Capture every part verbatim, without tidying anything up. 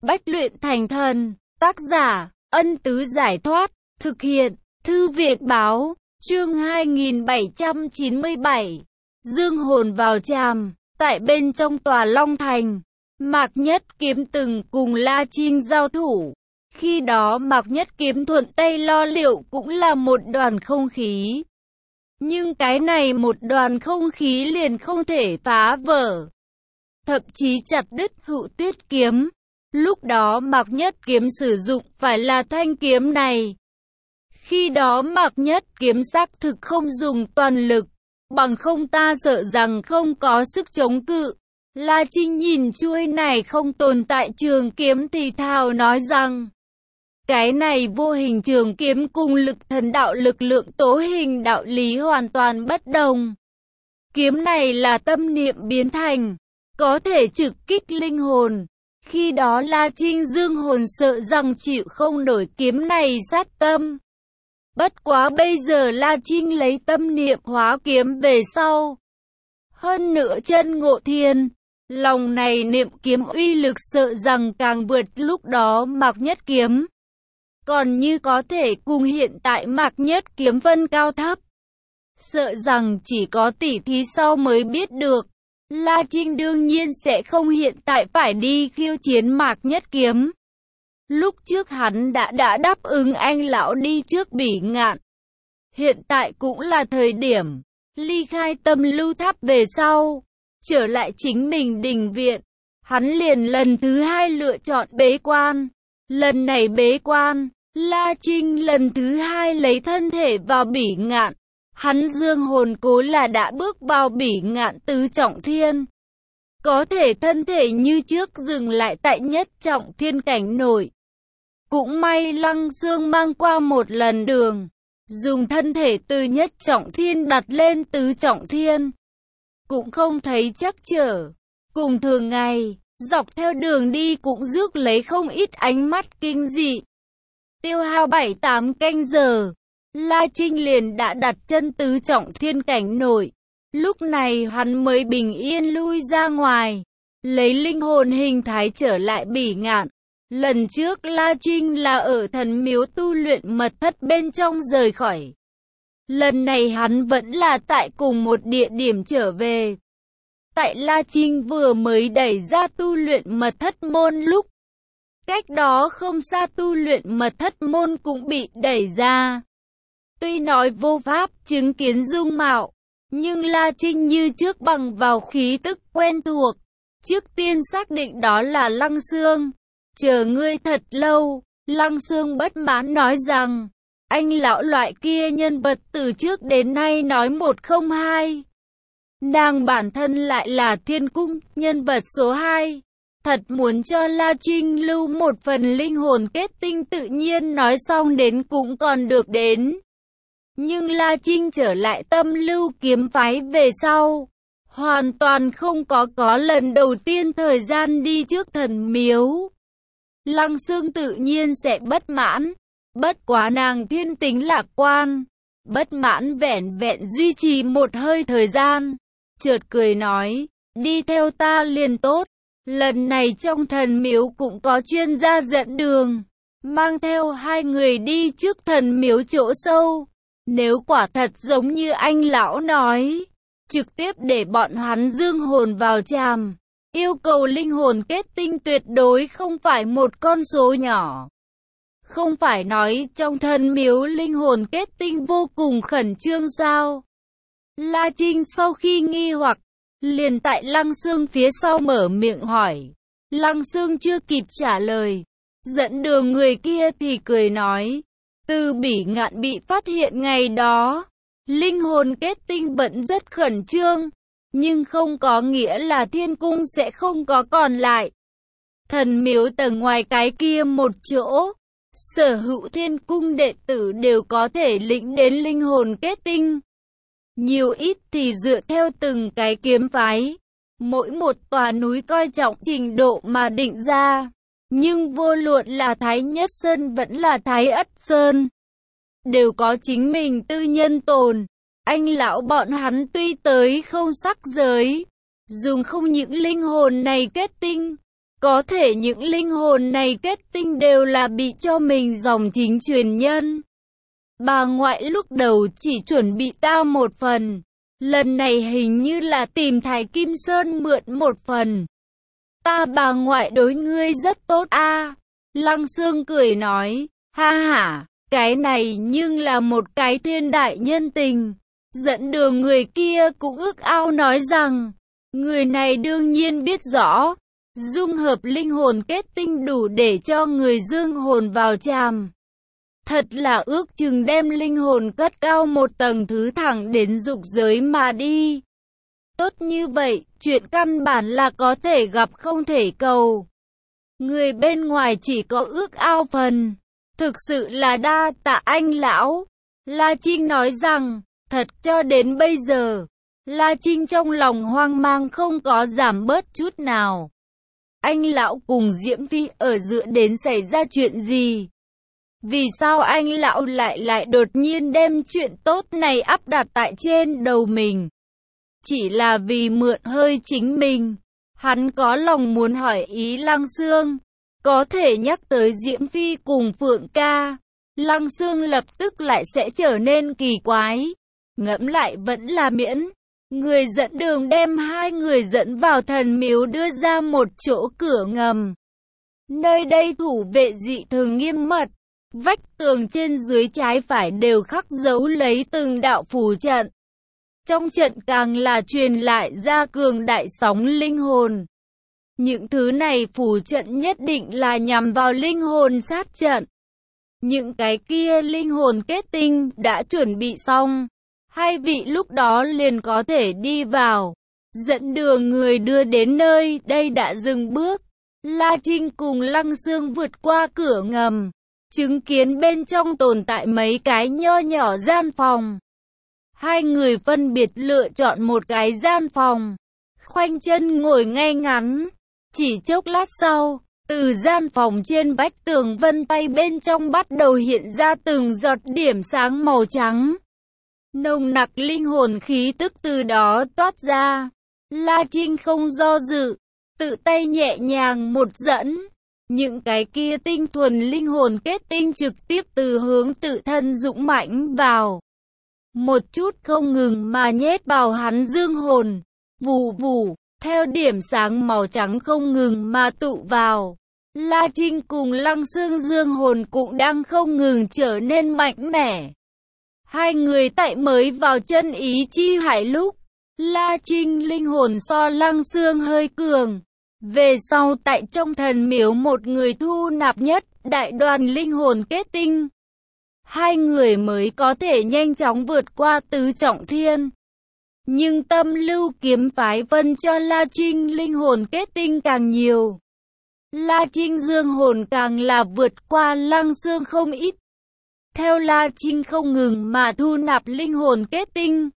Bách luyện thành thần. Tác giả, Ân Tứ Giải Thoát. Thực hiện, Thư viện Báo. Chương hai nghìn bảy trăm chín mươi bảy. Dương hồn vào tràm. Tại bên trong tòa Long Thành, Mạc Nhất Kiếm từng cùng La Trinh giao thủ. Khi đó Mạc Nhất Kiếm thuận tay lo liệu cũng là một đoàn không khí. Nhưng cái này một đoàn không khí liền không thể phá vỡ, thậm chí chặt đứt Hữu Tuyết kiếm. Lúc đó Mạc Nhất Kiếm sử dụng phải là thanh kiếm này. Khi đó Mạc Nhất Kiếm xác thực không dùng toàn lực, bằng không ta sợ rằng không có sức chống cự. La Trinh nhìn chuôi này không tồn tại trường kiếm thì thào nói rằng, cái này vô hình trường kiếm cùng lực thần đạo lực lượng tố hình đạo lý hoàn toàn bất đồng. Kiếm này là tâm niệm biến thành, có thể trực kích linh hồn. Khi đó La Trinh dương hồn sợ rằng chịu không nổi kiếm này sát tâm. Bất quá bây giờ La Trinh lấy tâm niệm hóa kiếm về sau. Hơn nữa chân ngộ thiên, lòng này niệm kiếm uy lực sợ rằng càng vượt lúc đó Mạc Nhất Kiếm. Còn như có thể cùng hiện tại Mạc Nhất Kiếm phân cao thấp, sợ rằng chỉ có tỉ thí sau mới biết được. La Trinh đương nhiên sẽ không hiện tại phải đi khiêu chiến Mạc Nhất Kiếm. Lúc trước hắn đã đã đáp ứng anh lão đi trước Bỉ Ngạn. Hiện tại cũng là thời điểm ly khai Tâm Lưu Tháp về sau, trở lại chính mình đình viện. Hắn liền lần thứ hai lựa chọn bế quan. Lần này bế quan, La Trinh lần thứ hai lấy thân thể vào Bỉ Ngạn. Hắn dương hồn cố là đã bước vào Bỉ Ngạn tứ trọng thiên. Có thể thân thể như trước dừng lại tại nhất trọng thiên cảnh nổi. Cũng may Lăng Xương mang qua một lần đường, dùng thân thể từ nhất trọng thiên đặt lên tứ trọng thiên. Cũng không thấy trắc trở. Cùng thường ngày, dọc theo đường đi cũng rước lấy không ít ánh mắt kinh dị. Tiêu hao bảy tám canh giờ, La Trinh liền đã đặt chân tứ trọng thiên cảnh nổi. Lúc này hắn mới bình yên lui ra ngoài, lấy linh hồn hình thái trở lại Bỉ Ngạn. Lần trước La Trinh là ở thần miếu tu luyện mật thất bên trong rời khỏi. Lần này hắn vẫn là tại cùng một địa điểm trở về. Tại La Trinh vừa mới đẩy ra tu luyện mật thất môn lúc, cách đó không xa tu luyện mật thất môn cũng bị đẩy ra. Tuy nói vô pháp chứng kiến dung mạo, nhưng La Trinh như trước bằng vào khí tức quen thuộc. Trước tiên xác định đó là Lăng Xương. Chờ ngươi thật lâu, Lăng Xương bất mãn nói rằng, anh lão loại kia nhân vật từ trước đến nay nói một không hai. Nàng bản thân lại là Thiên Cung, nhân vật số hai. Thật muốn cho La Trinh lưu một phần linh hồn kết tinh tự nhiên nói xong đến cũng còn được đến. Nhưng La Trinh trở lại Tâm Lưu kiếm phái về sau, hoàn toàn không có có lần đầu tiên thời gian đi trước thần miếu. Lăng Xương tự nhiên sẽ bất mãn, bất quá nàng thiên tính lạc quan, bất mãn vẹn vẹn duy trì một hơi thời gian, chợt cười nói, đi theo ta liền tốt. Lần này trong thần miếu cũng có chuyên gia dẫn đường, mang theo hai người đi trước thần miếu chỗ sâu. Nếu quả thật giống như anh lão nói, trực tiếp để bọn hắn dương hồn vào tràm, yêu cầu linh hồn kết tinh tuyệt đối không phải một con số nhỏ. Không phải nói trong thần miếu linh hồn kết tinh vô cùng khẩn trương sao? La Trinh sau khi nghi hoặc, liền tại Lăng Xương phía sau mở miệng hỏi. Lăng Xương chưa kịp trả lời, dẫn đường người kia thì cười nói, từ Bỉ Ngạn bị phát hiện ngày đó, linh hồn kết tinh vẫn rất khẩn trương, nhưng không có nghĩa là Thiên Cung sẽ không có còn lại. Thần miếu tầng ngoài cái kia một chỗ, sở hữu Thiên Cung đệ tử đều có thể lĩnh đến linh hồn kết tinh. Nhiều ít thì dựa theo từng cái kiếm phái, mỗi một tòa núi coi trọng trình độ mà định ra. Nhưng vô luận là Thái Nhất Sơn vẫn là Thái Ất Sơn, đều có chính mình tư nhân tồn. Anh lão bọn hắn tuy tới không sắc giới, dùng không những linh hồn này kết tinh, Có thể những linh hồn này kết tinh đều là bị cho mình dòng chính truyền nhân. Bà ngoại lúc đầu chỉ chuẩn bị tao một phần. Lần này hình như là tìm Thái Kim Sơn mượn một phần. Ta bà ngoại đối ngươi rất tốt a. À. Lăng Xương cười nói, ha ha, cái này nhưng là một cái thiên đại nhân tình. Dẫn đường người kia cũng ước ao nói rằng, người này đương nhiên biết rõ, dung hợp linh hồn kết tinh đủ để cho người dương hồn vào tràm. Thật là ước chừng đem linh hồn cất cao một tầng thứ thẳng đến dục giới mà đi. Tốt như vậy, chuyện căn bản là có thể gặp không thể cầu. Người bên ngoài chỉ có ước ao phần. Thực sự là đa tạ anh lão. La Trinh nói rằng, thật cho đến bây giờ, La Trinh trong lòng hoang mang không có giảm bớt chút nào. Anh lão cùng Diễm Phi ở giữa đến xảy ra chuyện gì? Vì sao anh lão lại lại đột nhiên đem chuyện tốt này áp đặt tại trên đầu mình? Chỉ là vì mượn hơi chính mình. Hắn có lòng muốn hỏi ý Lăng Xương. Có thể nhắc tới Diễm Phi cùng Phượng Ca. Lăng Xương lập tức lại sẽ trở nên kỳ quái. Ngẫm lại vẫn là miễn. Người dẫn đường đem hai người dẫn vào thần miếu đưa ra một chỗ cửa ngầm. Nơi đây thủ vệ dị thường nghiêm mật. Vách tường trên dưới trái phải đều khắc dấu lấy từng đạo phù trận. Trong trận càng là truyền lại ra cường đại sóng linh hồn. Những thứ này phù trận nhất định là nhằm vào linh hồn sát trận. Những cái kia linh hồn kết tinh đã chuẩn bị xong. Hai vị lúc đó liền có thể đi vào. Dẫn đường người đưa đến nơi đây đã dừng bước. La Trinh cùng Lăng Xương vượt qua cửa ngầm. Chứng kiến bên trong tồn tại mấy cái nho nhỏ gian phòng. Hai người phân biệt lựa chọn một cái gian phòng. Khoanh chân ngồi ngay ngắn. Chỉ chốc lát sau, từ gian phòng trên vách tường vân tay bên trong bắt đầu hiện ra từng giọt điểm sáng màu trắng. Nồng nặc linh hồn khí tức từ đó toát ra. La Trinh không do dự, tự tay nhẹ nhàng một dẫn. Những cái kia tinh thuần linh hồn kết tinh trực tiếp từ hướng tự thân dũng mãnh vào. Một chút không ngừng mà nhét vào hắn dương hồn. Vù vù, theo điểm sáng màu trắng không ngừng mà tụ vào. La Trinh cùng Lăng Xương dương hồn cũng đang không ngừng trở nên mạnh mẽ. Hai người tại mới vào chân ý chi hải lúc, La Trinh linh hồn so Lăng Xương hơi cường. Về sau tại trong thần miếu một người thu nạp nhất đại đoàn linh hồn kết tinh. Hai người mới có thể nhanh chóng vượt qua tứ trọng thiên. Nhưng Tâm Lưu kiếm phái phân cho La Trinh linh hồn kết tinh càng nhiều. La Trinh dương hồn càng là vượt qua Lăng Xương không ít. Theo La Trinh không ngừng mà thu nạp linh hồn kết tinh.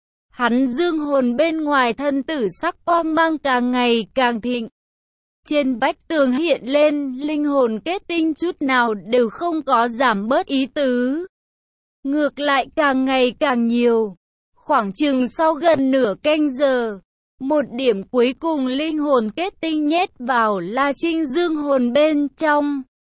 Hắn dương hồn bên ngoài thân tử sắc quang mang càng ngày càng thịnh. Trên vách tường hiện lên linh hồn kết tinh chút nào đều không có giảm bớt ý tứ. Ngược lại càng ngày càng nhiều. Khoảng chừng sau gần nửa canh giờ, một điểm cuối cùng linh hồn kết tinh nhét vào La Trinh dương hồn bên trong.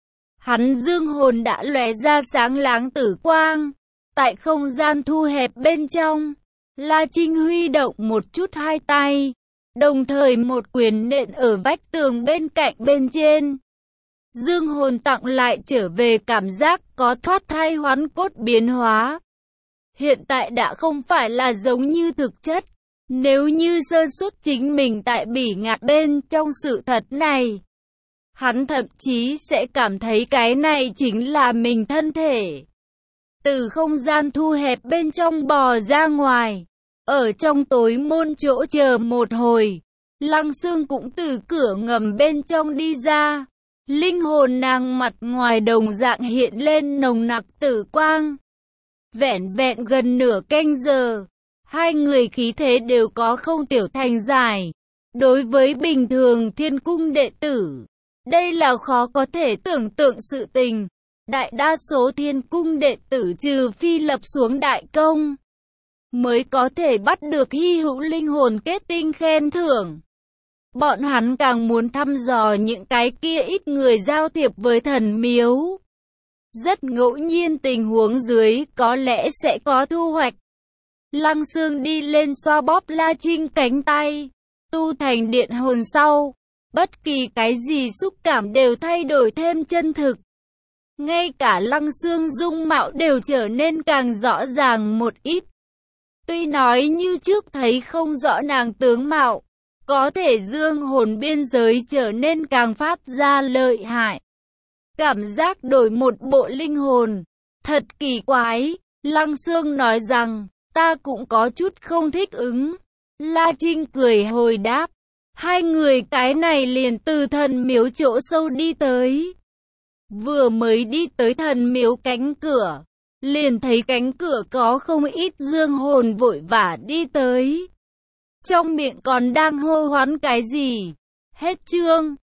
Hắn dương hồn đã lóe ra sáng láng tử quang. Tại không gian thu hẹp bên trong, La Trinh huy động một chút hai tay. Đồng thời một quyền nện ở vách tường bên cạnh bên trên. Dương hồn tặng lại trở về cảm giác có thoát thai hoán cốt biến hóa. Hiện tại đã không phải là giống như thực chất. Nếu như sơ suất chính mình tại bỉ ngạt bên trong sự thật này, hắn thậm chí sẽ cảm thấy cái này chính là mình thân thể. Từ không gian thu hẹp bên trong bò ra ngoài. Ở trong tối môn chỗ chờ một hồi, Lăng Xương cũng từ cửa ngầm bên trong đi ra. Linh hồn nàng mặt ngoài đồng dạng hiện lên nồng nặc tử quang. Vẹn vẹn gần nửa canh giờ, hai người khí thế đều có không tiểu thành giải. Đối với bình thường thiên cung đệ tử, đây là khó có thể tưởng tượng sự tình. Đại đa số thiên cung đệ tử trừ phi lập xuống đại công, mới có thể bắt được hy hữu linh hồn kết tinh khen thưởng. Bọn hắn càng muốn thăm dò những cái kia ít người giao thiệp với thần miếu. Rất ngẫu nhiên tình huống dưới có lẽ sẽ có thu hoạch. Lăng Xương đi lên xoa bóp La Trinh cánh tay. Tu thành điện hồn sau, bất kỳ cái gì xúc cảm đều thay đổi thêm chân thực. Ngay cả Lăng Xương dung mạo đều trở nên càng rõ ràng một ít. Tuy nói như trước thấy không rõ nàng tướng mạo, có thể dương hồn biên giới trở nên càng phát ra lợi hại. Cảm giác đổi một bộ linh hồn, thật kỳ quái. Lăng Xương nói rằng, ta cũng có chút không thích ứng. La Trinh cười hồi đáp. Hai người cái này liền từ thần miếu chỗ sâu đi tới. Vừa mới đi tới thần miếu cánh cửa, liền thấy cánh cửa có không ít dương hồn vội vã đi tới. Trong miệng còn đang hô hoán cái gì. Hết chương.